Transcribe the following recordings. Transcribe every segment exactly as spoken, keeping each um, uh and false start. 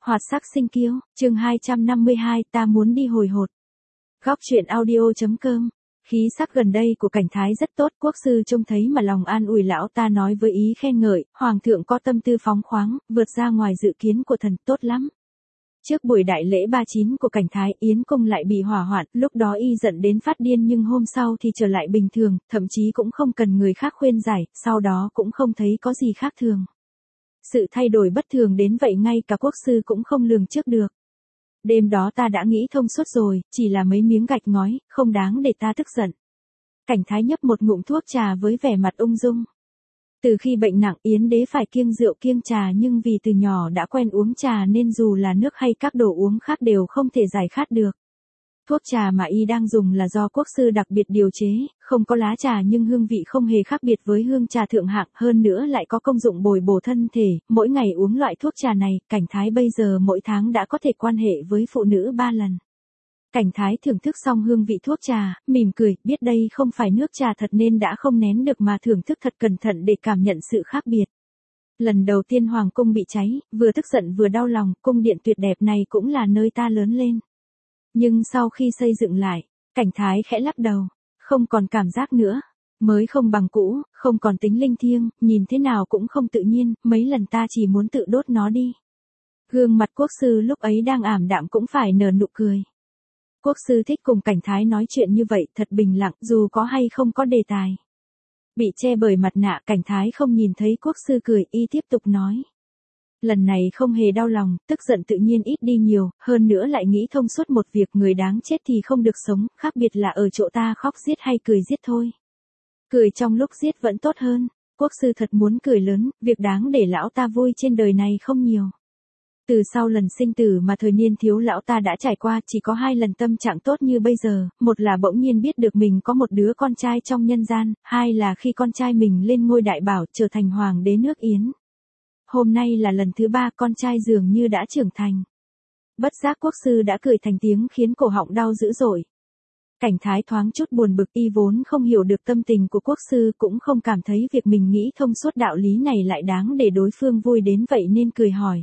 Hoạt sắc sinh kiêu, chương hai trăm năm mươi hai, ta muốn đi hồi hột. Góc truyện audio.com. Khí sắc gần đây của Cảnh Thái rất tốt, quốc sư trông thấy mà lòng an ủi lão ta, nói với ý khen ngợi, hoàng thượng có tâm tư phóng khoáng, vượt ra ngoài dự kiến của thần, tốt lắm. Trước buổi đại lễ ba chín của Cảnh Thái, Yến cung lại bị hỏa hoạn, lúc đó y giận đến phát điên nhưng hôm sau thì trở lại bình thường, thậm chí cũng không cần người khác khuyên giải, sau đó cũng không thấy có gì khác thường. Sự thay đổi bất thường đến vậy ngay cả quốc sư cũng không lường trước được. Đêm đó ta đã nghĩ thông suốt rồi, chỉ là mấy miếng gạch ngói, không đáng để ta tức giận. Cảnh Thái nhấp một ngụm thuốc trà với vẻ mặt ung dung. Từ khi bệnh nặng, Yến đế phải kiêng rượu kiêng trà, nhưng vì từ nhỏ đã quen uống trà nên dù là nước hay các đồ uống khác đều không thể giải khát được. Thuốc trà mà y đang dùng là do quốc sư đặc biệt điều chế, không có lá trà nhưng hương vị không hề khác biệt với hương trà thượng hạng, hơn nữa lại có công dụng bồi bổ thân thể. Mỗi ngày uống loại thuốc trà này, Cảnh Thái bây giờ mỗi tháng đã có thể quan hệ với phụ nữ ba lần. Cảnh Thái thưởng thức xong hương vị thuốc trà, mỉm cười, biết đây không phải nước trà thật nên đã không nén được mà thưởng thức thật cẩn thận để cảm nhận sự khác biệt. Lần đầu tiên hoàng cung bị cháy, vừa tức giận vừa đau lòng, cung điện tuyệt đẹp này cũng là nơi ta lớn lên. Nhưng sau khi xây dựng lại, Cảnh Thái khẽ lắc đầu, không còn cảm giác nữa, mới không bằng cũ, không còn tính linh thiêng, nhìn thế nào cũng không tự nhiên, mấy lần ta chỉ muốn tự đốt nó đi. Gương mặt quốc sư lúc ấy đang ảm đạm cũng phải nở nụ cười. Quốc sư thích cùng Cảnh Thái nói chuyện như vậy, thật bình lặng, dù có hay không có đề tài. Bị che bởi mặt nạ, Cảnh Thái không nhìn thấy quốc sư cười, y tiếp tục nói. Lần này không hề đau lòng, tức giận tự nhiên ít đi nhiều, hơn nữa lại nghĩ thông suốt một việc, người đáng chết thì không được sống, khác biệt là ở chỗ ta khóc giết hay cười giết thôi. Cười trong lúc giết vẫn tốt hơn, quốc sư thật muốn cười lớn, việc đáng để lão ta vui trên đời này không nhiều. Từ sau lần sinh tử mà thời niên thiếu lão ta đã trải qua, chỉ có hai lần tâm trạng tốt như bây giờ, một là bỗng nhiên biết được mình có một đứa con trai trong nhân gian, hai là khi con trai mình lên ngôi đại bảo trở thành hoàng đế nước Yến. Hôm nay là lần thứ ba, con trai dường như đã trưởng thành. Bất giác quốc sư đã cười thành tiếng khiến cổ họng đau dữ dội. Cảnh Thái thoáng chút buồn bực, y vốn không hiểu được tâm tình của quốc sư, cũng không cảm thấy việc mình nghĩ thông suốt đạo lý này lại đáng để đối phương vui đến vậy nên cười hỏi.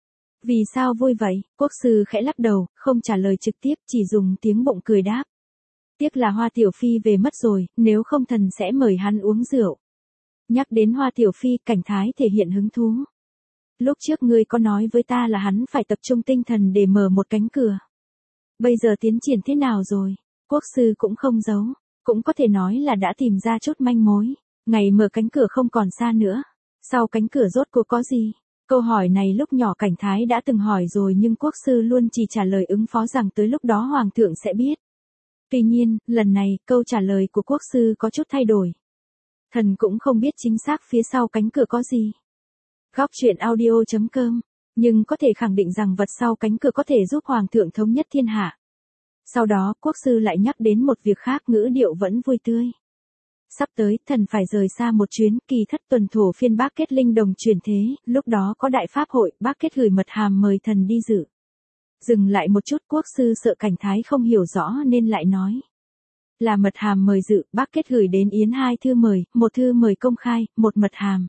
Vì sao vui vậy? Quốc sư khẽ lắc đầu, không trả lời trực tiếp, chỉ dùng tiếng bụng cười đáp. Tiếc là Hoa Tiểu Phi về mất rồi, nếu không thần sẽ mời hắn uống rượu. Nhắc đến Hoa Tiểu Phi, Cảnh Thái thể hiện hứng thú. Lúc trước ngươi có nói với ta là hắn phải tập trung tinh thần để mở một cánh cửa. Bây giờ tiến triển thế nào rồi? Quốc sư cũng không giấu, cũng có thể nói là đã tìm ra chút manh mối. Ngày mở cánh cửa không còn xa nữa. Sau cánh cửa rốt cuộc có gì? Câu hỏi này lúc nhỏ Cảnh Thái đã từng hỏi rồi nhưng quốc sư luôn chỉ trả lời ứng phó rằng tới lúc đó hoàng thượng sẽ biết. Tuy nhiên, lần này, câu trả lời của quốc sư có chút thay đổi. Thần cũng không biết chính xác phía sau cánh cửa có gì. Góc truyện audio.com, nhưng có thể khẳng định rằng vật sau cánh cửa có thể giúp hoàng thượng thống nhất thiên hạ. Sau đó, quốc sư lại nhắc đến một việc khác, ngữ điệu vẫn vui tươi. Sắp tới, thần phải rời xa một chuyến, kỳ thất tuần thổ phiên Bác Kết linh đồng chuyển thế, lúc đó có đại pháp hội, Bác Kết gửi mật hàm mời thần đi dự. Dừng lại một chút, quốc sư sợ Cảnh Thái không hiểu rõ nên lại nói. Là mật hàm mời dự, Bác Kết gửi đến Yến hai thư mời, một thư mời công khai, một mật hàm.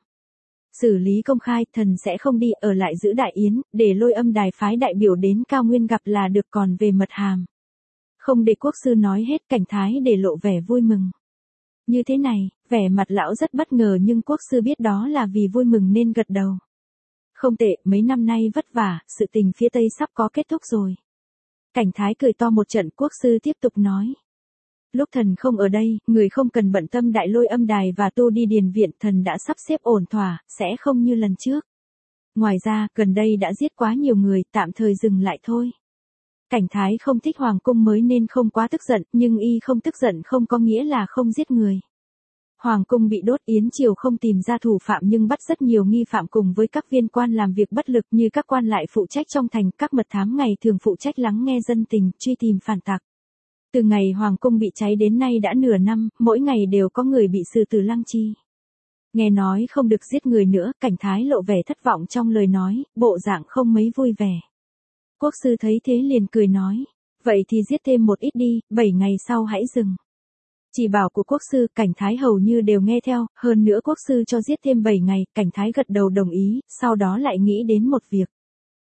Xử lý công khai, thần sẽ không đi, ở lại giữ đại yến, để Lôi Âm Đài phái đại biểu đến Cao Nguyên gặp là được, còn về mật hàm. Không để quốc sư nói hết, Cảnh Thái để lộ vẻ vui mừng. Như thế này, vẻ mặt lão rất bất ngờ nhưng quốc sư biết đó là vì vui mừng nên gật đầu. Không tệ, mấy năm nay vất vả, sự tình phía Tây sắp có kết thúc rồi. Cảnh Thái cười to một trận, quốc sư tiếp tục nói. Lúc thần không ở đây, người không cần bận tâm đại Lôi Âm Đài và tu đi điền viện, thần đã sắp xếp ổn thỏa, sẽ không như lần trước. Ngoài ra, gần đây đã giết quá nhiều người, tạm thời dừng lại thôi. Cảnh Thái không thích hoàng cung mới nên không quá tức giận, nhưng y không tức giận không có nghĩa là không giết người. Hoàng cung bị đốt, Yến triều không tìm ra thủ phạm nhưng bắt rất nhiều nghi phạm cùng với các viên quan làm việc bất lực như các quan lại phụ trách trong thành, các mật thám ngày thường phụ trách lắng nghe dân tình, truy tìm phản tặc. Từ ngày hoàng cung bị cháy đến nay đã nửa năm, mỗi ngày đều có người bị xử tử lăng chi. Nghe nói không được giết người nữa, Cảnh Thái lộ vẻ thất vọng trong lời nói, bộ dạng không mấy vui vẻ. Quốc sư thấy thế liền cười nói, vậy thì giết thêm một ít đi, bảy ngày sau hãy dừng. Chỉ bảo của quốc sư, Cảnh Thái hầu như đều nghe theo, hơn nữa quốc sư cho giết thêm bảy ngày, Cảnh Thái gật đầu đồng ý, sau đó lại nghĩ đến một việc.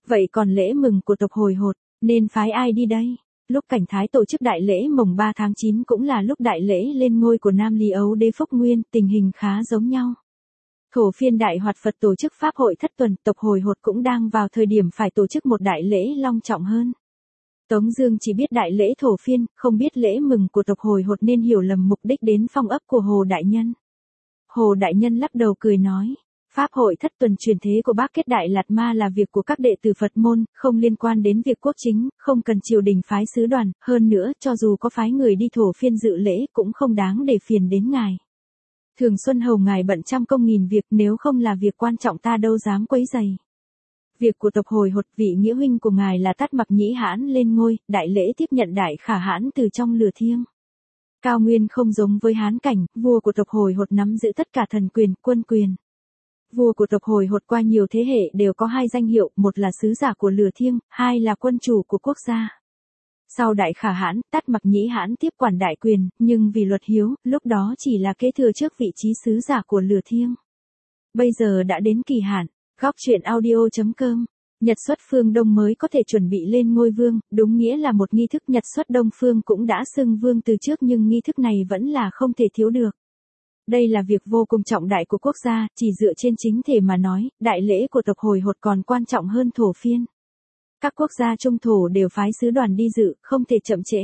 Vậy còn lễ mừng của tộc Hồi Hột, nên phái ai đi đây? Lúc Cảnh Thái tổ chức đại lễ mồng ba tháng chín cũng là lúc đại lễ lên ngôi của Nam Lý Ấu Đế Phúc Nguyên, tình hình khá giống nhau. Thổ Phiên Đại Hoạt Phật tổ chức pháp hội thất tuần, tộc Hồi Hột cũng đang vào thời điểm phải tổ chức một đại lễ long trọng hơn. Tống Dương chỉ biết đại lễ Thổ Phiên, không biết lễ mừng của tộc Hồi Hột nên hiểu lầm mục đích đến phong ấp của Hồ Đại Nhân. Hồ Đại Nhân lắc đầu cười nói, pháp hội thất tuần truyền thế của Bác Kết Đại Lạt Ma là việc của các đệ tử Phật môn, không liên quan đến việc quốc chính, không cần triều đình phái sứ đoàn, hơn nữa cho dù có phái người đi Thổ Phiên dự lễ cũng không đáng để phiền đến ngài. Thường Xuân Hầu ngài bận trăm công nghìn việc, nếu không là việc quan trọng ta đâu dám quấy rầy. Việc của tộc Hồi Hột, vị nghĩa huynh của ngài là Tát Mặc Nhĩ Hãn lên ngôi, đại lễ tiếp nhận Đại Khả Hãn từ trong lửa thiêng. Cao nguyên không giống với Hán Cảnh, vua của tộc Hồi Hột nắm giữ tất cả thần quyền, quân quyền. Vua của tộc Hồi Hột qua nhiều thế hệ đều có hai danh hiệu, một là sứ giả của lửa thiêng, hai là quân chủ của quốc gia. Sau Đại Khả Hãn, Tát Mặc Nhĩ Hãn tiếp quản đại quyền, nhưng vì luật hiếu, lúc đó chỉ là kế thừa trước vị trí sứ giả của lửa thiêng. Bây giờ đã đến kỳ hạn. Góc truyện audio chấm com. Nhật xuất phương Đông mới có thể chuẩn bị lên ngôi vương, đúng nghĩa là một nghi thức Nhật xuất Đông phương cũng đã xưng vương từ trước nhưng nghi thức này vẫn là không thể thiếu được. Đây là việc vô cùng trọng đại của quốc gia, chỉ dựa trên chính thể mà nói, đại lễ của tộc Hồi Hột còn quan trọng hơn Thổ Phiên. Các quốc gia trung thổ đều phái sứ đoàn đi dự, không thể chậm trễ.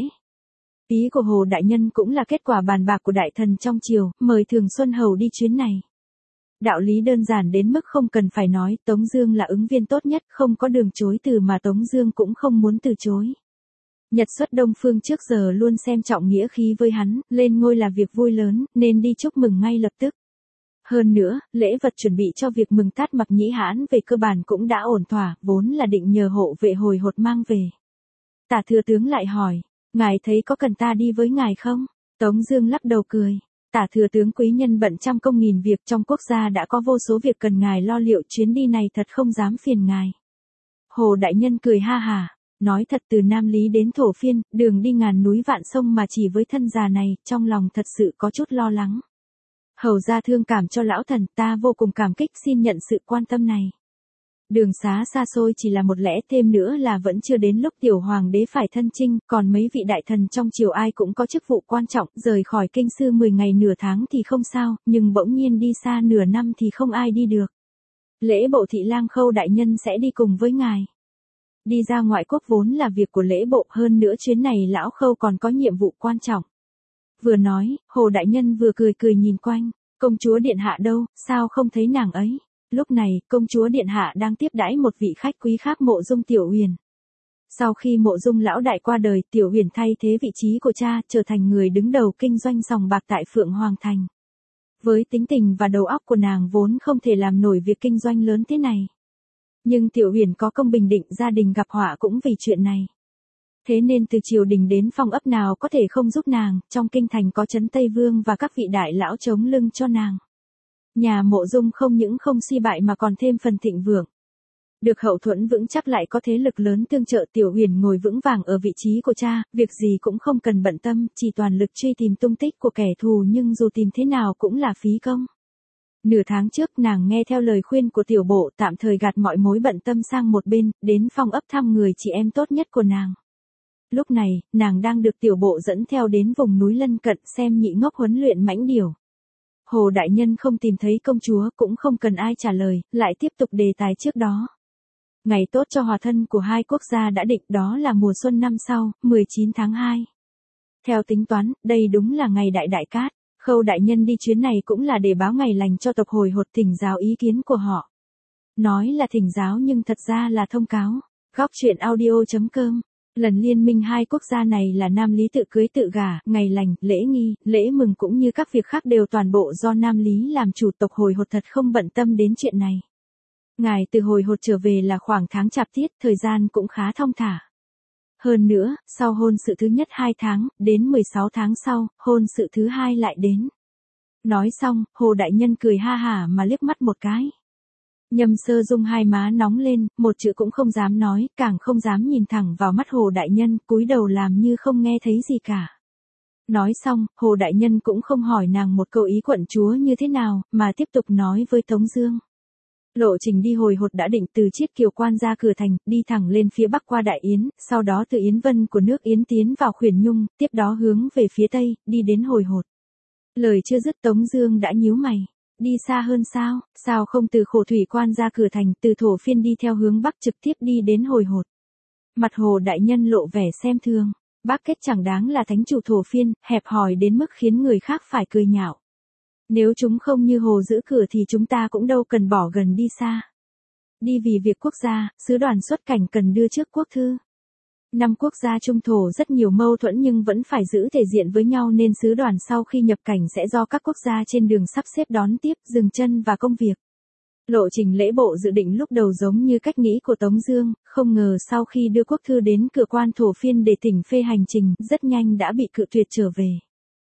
Ý của Hồ Đại Nhân cũng là kết quả bàn bạc của đại thần trong triều, mời Thường Xuân Hầu đi chuyến này. Đạo lý đơn giản đến mức không cần phải nói, Tống Dương là ứng viên tốt nhất, không có đường chối từ mà Tống Dương cũng không muốn từ chối. Nhật xuất Đông phương trước giờ luôn xem trọng nghĩa khí với hắn, lên ngôi là việc vui lớn, nên đi chúc mừng ngay lập tức. Hơn nữa, lễ vật chuẩn bị cho việc mừng Tát Mặc Nhĩ Hãn về cơ bản cũng đã ổn thỏa, vốn là định nhờ hộ vệ Hồi Hột mang về. Tả thừa tướng lại hỏi, ngài thấy có cần ta đi với ngài không? Tống Dương lắc đầu cười. Tả thừa tướng quý nhân bận trăm công nghìn việc, trong quốc gia đã có vô số việc cần ngài lo liệu, chuyến đi này thật không dám phiền ngài. Hồ Đại Nhân cười ha hà, nói thật, từ Nam Lý đến Thổ Phiên, đường đi ngàn núi vạn sông mà chỉ với thân già này, trong lòng thật sự có chút lo lắng. Hầu ra thương cảm cho lão thần, ta vô cùng cảm kích, xin nhận sự quan tâm này. Đường xá xa xôi chỉ là một lẽ, thêm nữa là vẫn chưa đến lúc tiểu hoàng đế phải thân chinh, còn mấy vị đại thần trong triều ai cũng có chức vụ quan trọng, rời khỏi kinh sư mười ngày nửa tháng thì không sao, nhưng bỗng nhiên đi xa nửa năm thì không ai đi được. Lễ bộ thị lang Khâu Đại Nhân sẽ đi cùng với ngài. Đi ra ngoại quốc vốn là việc của lễ bộ, hơn nữa chuyến này lão Khâu còn có nhiệm vụ quan trọng. Vừa nói, Hồ Đại Nhân vừa cười cười nhìn quanh, công chúa điện hạ đâu, sao không thấy nàng ấy? Lúc này, công chúa điện hạ đang tiếp đãi một vị khách quý khác, Mộ Dung Tiểu Uyển. Sau khi Mộ Dung lão đại qua đời, Tiểu Uyển thay thế vị trí của cha, trở thành người đứng đầu kinh doanh sòng bạc tại Phượng Hoàng Thành. Với tính tình và đầu óc của nàng vốn không thể làm nổi việc kinh doanh lớn thế này. Nhưng Tiểu Uyển có công bình định gia đình gặp họa cũng vì chuyện này. Thế nên từ triều đình đến phong ấp nào có thể không giúp nàng, trong kinh thành có Trấn Tây Vương và các vị đại lão chống lưng cho nàng. Nhà Mộ Dung không những không suy bại mà còn thêm phần thịnh vượng. Được hậu thuẫn vững chắc lại có thế lực lớn tương trợ, Tiểu Uyển ngồi vững vàng ở vị trí của cha, việc gì cũng không cần bận tâm, chỉ toàn lực truy tìm tung tích của kẻ thù, nhưng dù tìm thế nào cũng là phí công. Nửa tháng trước nàng nghe theo lời khuyên của tiểu bộ, tạm thời gạt mọi mối bận tâm sang một bên, đến phong ấp thăm người chị em tốt nhất của nàng. Lúc này, nàng đang được tiểu bộ dẫn theo đến vùng núi lân cận xem nhị ngốc huấn luyện mãnh điểu. Hồ Đại Nhân không tìm thấy công chúa, cũng không cần ai trả lời, lại tiếp tục đề tài trước đó. Ngày tốt cho hòa thân của hai quốc gia đã định, đó là mùa xuân năm sau, mười chín tháng hai. Theo tính toán, đây đúng là ngày đại đại cát. Khâu Đại Nhân đi chuyến này cũng là để báo ngày lành cho tộc Hồi Hột, thỉnh giáo ý kiến của họ. Nói là thỉnh giáo nhưng thật ra là thông cáo. Góc truyện audio chấm com. Lần liên minh hai quốc gia này là Nam Lý tự cưới tự gả, ngày lành, lễ nghi, lễ mừng cũng như các việc khác đều toàn bộ do Nam Lý làm chủ, tộc Hồi Hột thật không bận tâm đến chuyện này. Ngài từ Hồi Hột trở về là khoảng tháng Chạp Tiết, thời gian cũng khá thong thả. Hơn nữa, sau hôn sự thứ nhất hai tháng, đến mười sáu tháng sau, hôn sự thứ hai lại đến. Nói xong, Hồ Đại Nhân cười ha hả mà liếc mắt một cái. Nhâm Sơ Dung hai má nóng lên, một chữ cũng không dám nói, càng không dám nhìn thẳng vào mắt Hồ Đại Nhân, cúi đầu làm như không nghe thấy gì cả. Nói xong, Hồ Đại Nhân cũng không hỏi nàng một câu ý quận chúa như thế nào, mà tiếp tục nói với Tống Dương. Lộ trình đi hồi hột đã định từ Chiết Kiều Quan ra cửa thành, đi thẳng lên phía bắc qua Đại Yến, sau đó từ Yến Vân của nước Yến tiến vào Khuyển Nhung, tiếp đó hướng về phía tây, đi đến hồi hột. Lời chưa dứt Tống Dương đã nhíu mày. Đi xa hơn sao, sao không từ Khổ Thủy Quan ra cửa thành, từ Thổ Phiên đi theo hướng bắc trực tiếp đi đến hồi hột. Mặt Hồ đại nhân lộ vẻ xem thường. Bác Kết chẳng đáng là thánh chủ Thổ Phiên, hẹp hòi đến mức khiến người khác phải cười nhạo. Nếu chúng không như Hồ giữ cửa thì chúng ta cũng đâu cần bỏ gần đi xa. Đi vì việc quốc gia, sứ đoàn xuất cảnh cần đưa trước quốc thư. Năm quốc gia trung thổ rất nhiều mâu thuẫn nhưng vẫn phải giữ thể diện với nhau nên sứ đoàn sau khi nhập cảnh sẽ do các quốc gia trên đường sắp xếp đón tiếp, dừng chân và công việc. Lộ trình lễ bộ dự định lúc đầu giống như cách nghĩ của Tống Dương, không ngờ sau khi đưa quốc thư đến cửa quan Thổ Phiên để thỉnh phê hành trình, rất nhanh đã bị cự tuyệt trở về.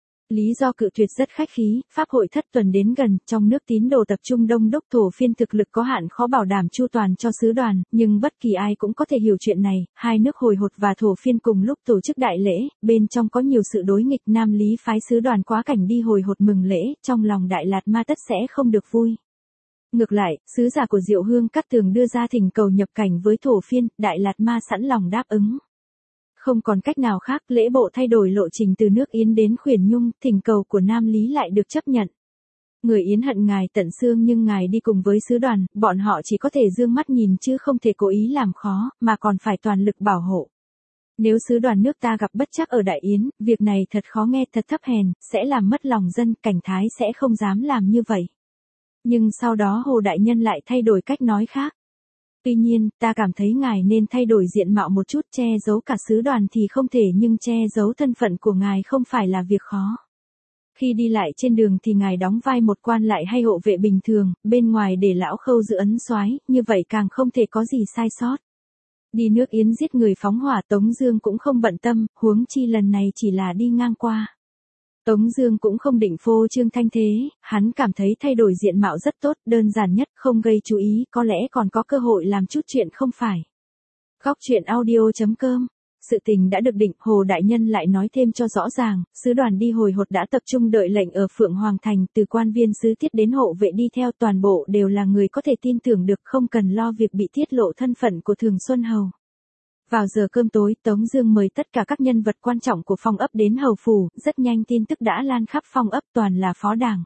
Lý do cự tuyệt rất khách khí, pháp hội thất tuần đến gần, trong nước tín đồ tập trung đông đúc, Thổ Phiên thực lực có hạn khó bảo đảm chu toàn cho sứ đoàn, nhưng bất kỳ ai cũng có thể hiểu chuyện này, hai nước Hồi Hột và Thổ Phiên cùng lúc tổ chức đại lễ, bên trong có nhiều sự đối nghịch, Nam Lý phái sứ đoàn quá cảnh đi Hồi Hột mừng lễ, trong lòng Đại Lạt Ma tất sẽ không được vui. Ngược lại, sứ giả của Diệu Hương Cát Tường đưa ra thỉnh cầu nhập cảnh với Thổ Phiên, Đại Lạt Ma sẵn lòng đáp ứng. Không còn cách nào khác, lễ bộ thay đổi lộ trình từ nước Yến đến Khuyển Nhung, thỉnh cầu của Nam Lý lại được chấp nhận. Người Yến hận ngài tận xương nhưng ngài đi cùng với sứ đoàn, bọn họ chỉ có thể dương mắt nhìn chứ không thể cố ý làm khó, mà còn phải toàn lực bảo hộ. Nếu sứ đoàn nước ta gặp bất trắc ở Đại Yến, việc này thật khó nghe, thật thấp hèn, sẽ làm mất lòng dân, Cảnh Thái sẽ không dám làm như vậy. Nhưng sau đó Hồ Đại Nhân lại thay đổi cách nói khác. Tuy nhiên, ta cảm thấy ngài nên thay đổi diện mạo một chút, che giấu cả sứ đoàn thì không thể nhưng che giấu thân phận của ngài không phải là việc khó. Khi đi lại trên đường thì ngài đóng vai một quan lại hay hộ vệ bình thường, bên ngoài để lão Khâu giữ ấn soái, như vậy càng không thể có gì sai sót. Đi nước Yến giết người phóng hỏa Tống Dương cũng không bận tâm, huống chi lần này chỉ là đi ngang qua. Tống Dương cũng không định phô trương thanh thế, hắn cảm thấy thay đổi diện mạo rất tốt, đơn giản nhất, không gây chú ý, có lẽ còn có cơ hội làm chút chuyện không phải. Góc truyện audio chấm com. Sự tình đã được định, Hồ Đại Nhân lại nói thêm cho rõ ràng, sứ đoàn đi Hồi Hột đã tập trung đợi lệnh ở Phượng Hoàng Thành, từ quan viên sứ tiết đến hộ vệ đi theo toàn bộ đều là người có thể tin tưởng được, không cần lo việc bị tiết lộ thân phận của Thường Xuân Hầu. Vào giờ cơm tối, Tống Dương mời tất cả các nhân vật quan trọng của phong ấp đến hầu phủ, rất nhanh tin tức đã lan khắp phong ấp, toàn là phó đảng.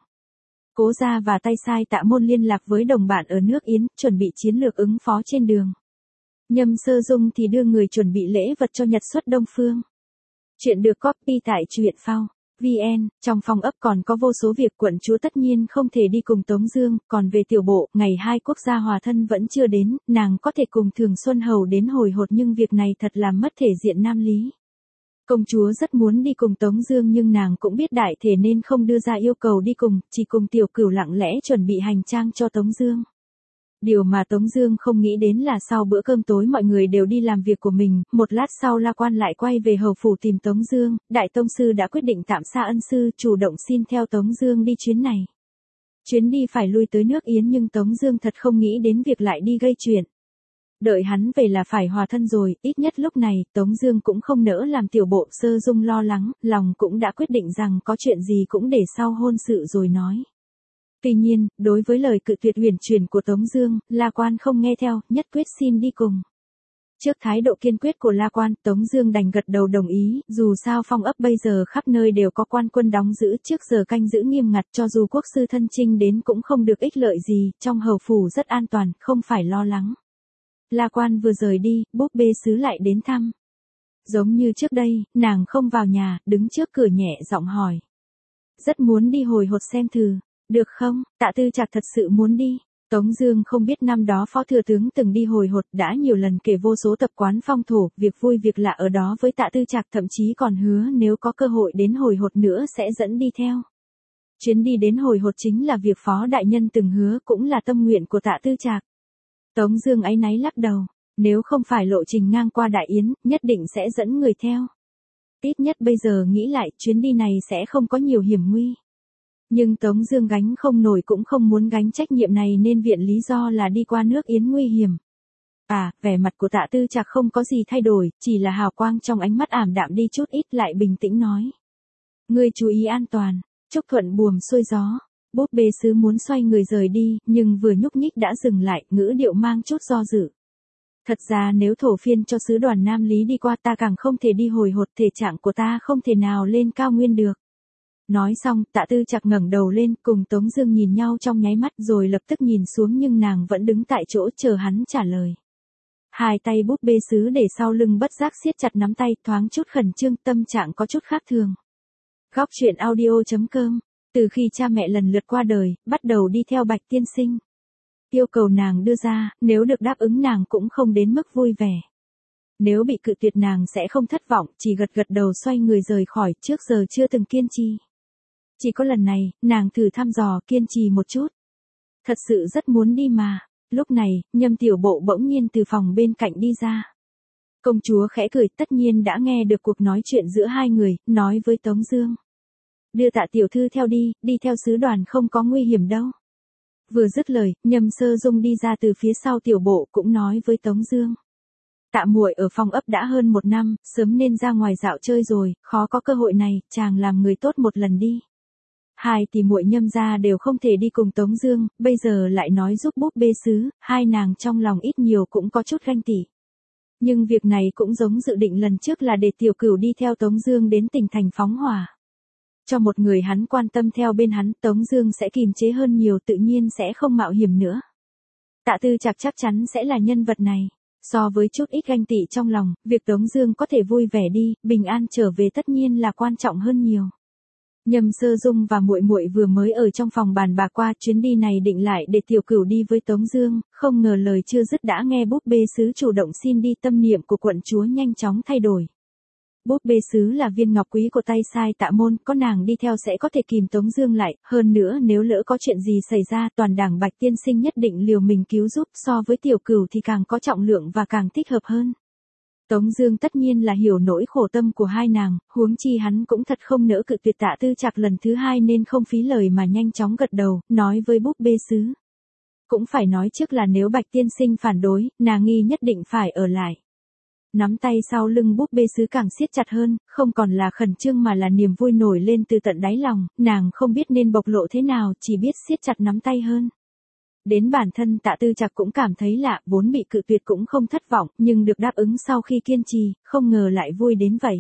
Cố Gia và tay sai Tạ Môn liên lạc với đồng bạn ở nước Yến, chuẩn bị chiến lược ứng phó trên đường. Nhâm Sơ Dung thì đưa người chuẩn bị lễ vật cho Nhật xuất Đông Phương. Chuyện được copy tại truyện phao chấm vn, trong phòng ấp còn có vô số việc, quận chúa tất nhiên không thể đi cùng Tống Dương, còn về tiểu bộ, ngày hai quốc gia hòa thân vẫn chưa đến, nàng có thể cùng Thường Xuân Hầu đến Hồi Hột nhưng việc này thật làm mất thể diện Nam Lý. Công chúa rất muốn đi cùng Tống Dương nhưng nàng cũng biết đại thể nên không đưa ra yêu cầu đi cùng, chỉ cùng Tiểu Cửu lặng lẽ chuẩn bị hành trang cho Tống Dương. Điều mà Tống Dương không nghĩ đến là sau bữa cơm tối mọi người đều đi làm việc của mình, một lát sau La Quan lại quay về hầu phủ tìm Tống Dương, Đại Tông Sư đã quyết định tạm xa ân sư, chủ động xin theo Tống Dương đi chuyến này. Chuyến đi phải lui tới nước Yến nhưng Tống Dương thật không nghĩ đến việc lại đi gây chuyện. Đợi hắn về là phải hòa thân rồi, ít nhất lúc này, Tống Dương cũng không nỡ làm tiểu bộ Sơ Dung lo lắng, lòng cũng đã quyết định rằng có chuyện gì cũng để sau hôn sự rồi nói. Tuy nhiên, đối với lời cự tuyệt huyền truyền của Tống Dương, La Quan không nghe theo, nhất quyết xin đi cùng. Trước thái độ kiên quyết của La Quan, Tống Dương đành gật đầu đồng ý, dù sao phong ấp bây giờ khắp nơi đều có quan quân đóng giữ, trước giờ canh giữ nghiêm ngặt, cho dù quốc sư thân chinh đến cũng không được ích lợi gì, trong hầu phủ rất an toàn, không phải lo lắng. La Quan vừa rời đi, búp bê sứ lại đến thăm. Giống như trước đây, nàng không vào nhà, đứng trước cửa nhẹ giọng hỏi. Rất muốn đi Hồi Hột xem thử. Được không, Tạ Tư Trạc thật sự muốn đi. Tống Dương không biết năm đó Phó Thừa Tướng từng đi Hồi Hột, đã nhiều lần kể vô số tập quán phong thổ, việc vui việc lạ ở đó với Tạ Tư Trạc, thậm chí còn hứa nếu có cơ hội đến Hồi Hột nữa sẽ dẫn đi theo. Chuyến đi đến Hồi Hột chính là việc Phó Đại Nhân từng hứa, cũng là tâm nguyện của Tạ Tư Trạc. Tống Dương áy náy lắc đầu, nếu không phải lộ trình ngang qua Đại Yến, nhất định sẽ dẫn người theo. Ít nhất bây giờ nghĩ lại, chuyến đi này sẽ không có nhiều hiểm nguy. Nhưng Tống Dương gánh không nổi cũng không muốn gánh trách nhiệm này nên viện lý do là đi qua nước Yến nguy hiểm. À, vẻ mặt của Tạ Tư Trạc không có gì thay đổi, chỉ là hào quang trong ánh mắt ảm đạm đi chút ít, lại bình tĩnh nói. Ngươi chú ý an toàn, chúc thuận buồm xuôi gió. Búp bê sứ muốn xoay người rời đi, nhưng vừa nhúc nhích đã dừng lại, ngữ điệu mang chút do dự. Thật ra nếu thổ phiên cho sứ đoàn Nam Lý đi qua ta càng không thể đi hồi hột, thể trạng của ta không thể nào lên cao nguyên được. Nói xong, Tạ Tư Trạc ngẩng đầu lên, cùng Tống Dương nhìn nhau trong nháy mắt rồi lập tức nhìn xuống nhưng nàng vẫn đứng tại chỗ chờ hắn trả lời. Hai tay búp bê sứ để sau lưng bất giác siết chặt nắm tay, thoáng chút khẩn trương, tâm trạng có chút khác thường. Góc truyện audio chấm com. Từ khi cha mẹ lần lượt qua đời, bắt đầu đi theo Bạch tiên sinh. Yêu cầu nàng đưa ra, nếu được đáp ứng nàng cũng không đến mức vui vẻ. Nếu bị cự tuyệt nàng sẽ không thất vọng, chỉ gật gật đầu xoay người rời khỏi, trước giờ chưa từng kiên trì. Chỉ có lần này, nàng thử thăm dò kiên trì một chút. Thật sự rất muốn đi mà. Lúc này, Nhâm Tiểu Bộ bỗng nhiên từ phòng bên cạnh đi ra. Công chúa khẽ cười, tất nhiên đã nghe được cuộc nói chuyện giữa hai người, nói với Tống Dương. Đưa Tạ tiểu thư theo đi, đi theo sứ đoàn không có nguy hiểm đâu. Vừa dứt lời, Nhâm Sơ Dung đi ra từ phía sau Tiểu Bộ cũng nói với Tống Dương. Tạ muội ở phòng ấp đã hơn một năm, sớm nên ra ngoài dạo chơi rồi, khó có cơ hội này, chàng làm người tốt một lần đi. Hai tỷ muội Nhâm gia đều không thể đi cùng Tống Dương, bây giờ lại nói giúp búp bê sứ, hai nàng trong lòng ít nhiều cũng có chút ganh tị. Nhưng việc này cũng giống dự định lần trước là để Tiểu Cửu đi theo Tống Dương đến tỉnh thành phóng hỏa. Cho một người hắn quan tâm theo bên hắn, Tống Dương sẽ kiềm chế hơn nhiều, tự nhiên sẽ không mạo hiểm nữa. Tạ Tư Trạc chắc chắn sẽ là nhân vật này. So với chút ít ganh tị trong lòng, việc Tống Dương có thể vui vẻ đi, bình an trở về tất nhiên là quan trọng hơn nhiều. Nhâm Sơ Dung và muội muội vừa mới ở trong phòng bàn bạc qua chuyến đi này định lại để Tiểu Cửu đi với Tống Dương, không ngờ lời chưa dứt đã nghe búp bê sứ chủ động xin đi, tâm niệm của quận chúa nhanh chóng thay đổi. Búp bê sứ là viên ngọc quý của tay sai Tạ môn, có nàng đi theo sẽ có thể kìm Tống Dương lại, hơn nữa nếu lỡ có chuyện gì xảy ra toàn đảng Bạch tiên sinh nhất định liều mình cứu giúp, so với Tiểu Cửu thì càng có trọng lượng và càng thích hợp hơn. Tống Dương tất nhiên là hiểu nỗi khổ tâm của hai nàng, huống chi hắn cũng thật không nỡ cự tuyệt Tạ Tư Trạc lần thứ hai nên không phí lời mà nhanh chóng gật đầu, nói với búp bê sứ. Cũng phải nói trước là nếu Bạch tiên sinh phản đối, nàng nghi nhất định phải ở lại. Nắm tay sau lưng búp bê sứ càng siết chặt hơn, không còn là khẩn trương mà là niềm vui nổi lên từ tận đáy lòng, nàng không biết nên bộc lộ thế nào, chỉ biết siết chặt nắm tay hơn. Đến bản thân Tạ Tư Trạc cũng cảm thấy lạ, vốn bị cự tuyệt cũng không thất vọng, nhưng được đáp ứng sau khi kiên trì, không ngờ lại vui đến vậy.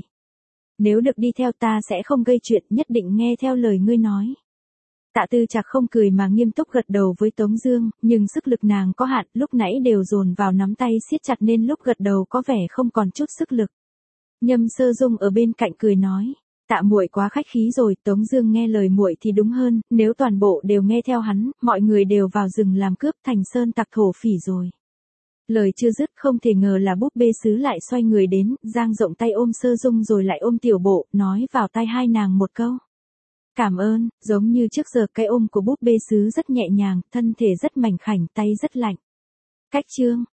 Nếu được đi theo ta sẽ không gây chuyện, nhất định nghe theo lời ngươi nói. Tạ Tư Trạc không cười mà nghiêm túc gật đầu với Tống Dương, nhưng sức lực nàng có hạn, lúc nãy đều dồn vào nắm tay siết chặt nên lúc gật đầu có vẻ không còn chút sức lực. Nhâm Sơ Dung ở bên cạnh cười nói. Tạ muội quá khách khí rồi, Tống Dương nghe lời muội thì đúng hơn, nếu toàn bộ đều nghe theo hắn, mọi người đều vào rừng làm cướp thành sơn tặc thổ phỉ rồi. Lời chưa dứt không thể ngờ là búp bê sứ lại xoay người đến, dang rộng tay ôm Sơ Dung rồi lại ôm Tiểu Bộ, nói vào tai hai nàng một câu. Cảm ơn, giống như trước giờ cái ôm của búp bê sứ rất nhẹ nhàng, thân thể rất mảnh khảnh, tay rất lạnh. Cách chương.